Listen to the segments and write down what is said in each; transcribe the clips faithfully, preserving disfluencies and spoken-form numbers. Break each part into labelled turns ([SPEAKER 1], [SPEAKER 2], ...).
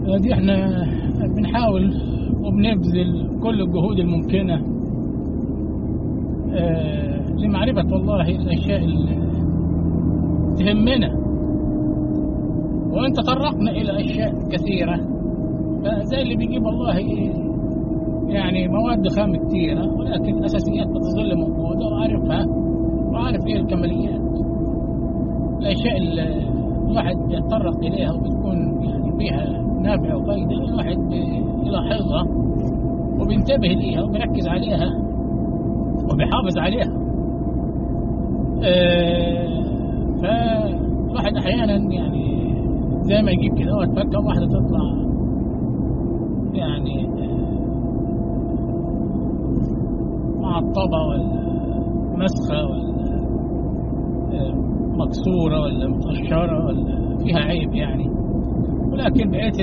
[SPEAKER 1] دي احنا بنحاول وبنبذل كل الجهود الممكنة آه لمعرفة والله الأشياء اللي تهمنا، وإن تطرقنا إلى أشياء كثيرة زي اللي بيجيب والله يعني مواد خام كثيرة، ولكن الأساسيات بتظل موجودة وعارفها وعارف إيه الكماليات. الأشياء اللي الواحد يتطرق إليها وبتكون يعني فيها نافع وفايدة الواحد يلاحظها وبينتبه ليها وبيركز عليها وبيحافظ عليها. أه فالواحد أحيانا يعني زي ما يجيب كده وتفكر واحدة تطلع يعني معطبة ولا مسخة ولا مكسورة ولا متقشرة ولا فيها عيب يعني، ولكن بقية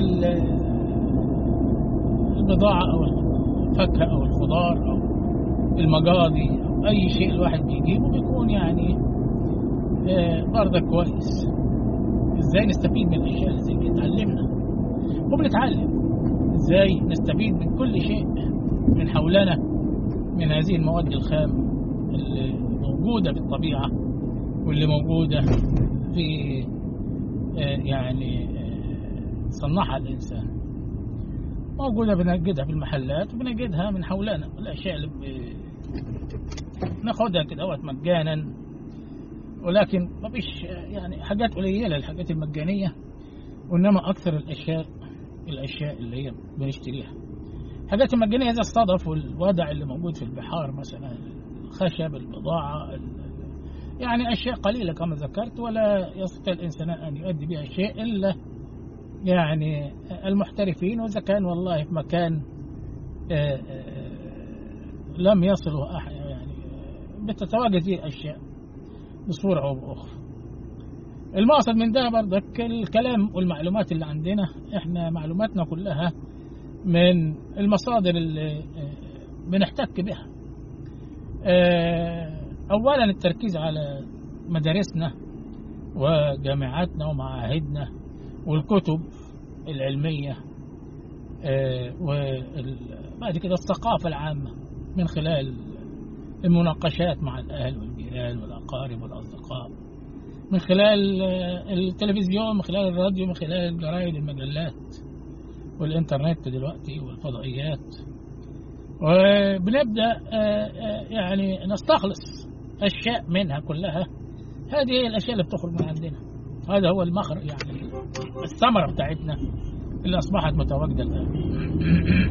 [SPEAKER 1] البضاعة أو الفاكهة أو الخضار أو المجاضي أو أي شيء الواحد بيجيبه بيكون يعني برضه كويس. إزاي نستفيد من الأشياء اللي زي كده؟ اتعلمنا وبنتعلم إزاي نستفيد من كل شيء من حولنا من هذه المواد الخام اللي موجودة في الطبيعة واللي موجودة في يعني صنعها الإنسان، موجودة بنجدها في المحلات وبنجدها من حولنا. الأشياء اللي ناخدها كده وقت مجانا، ولكن ما فيش يعني حاجات قليلة الحاجات المجانية، وإنما أكثر الأشياء الأشياء اللي هي بنشتريها. الحاجات المجانية زي الصدف والودع اللي موجود في البحار مثلا، الخشب، البضاعة، يعني أشياء قليلة كما ذكرت، ولا يستطيع الإنسان أن يؤدي بها شيء إلا يعني المحترفين، وإذا كان والله في مكان لم يصله أحد يعني بتتواجد هذه الأشياء بصورة أو بأخرى. المقصد من ده برضك الكلام والمعلومات اللي عندنا، إحنا معلوماتنا كلها من المصادر اللي بنحتك بها. أولا التركيز على مدارسنا وجامعاتنا ومعاهدنا والكتب العلمية، وبعد كده الثقافة العامة من خلال المناقشات مع الأهل والجيران والأقارب والأصدقاء، من خلال التلفزيون، من خلال الراديو، من خلال الجرائد المجلات والإنترنت دلوقتي والفضائيات. وبنبدأ يعني نستخلص أشياء منها كلها. هذه هي الأشياء اللي بتخرج من عندنا، هذا هو المخرج يعني الثمرة بتاعتنا اللي أصبحت متواجدة الآن.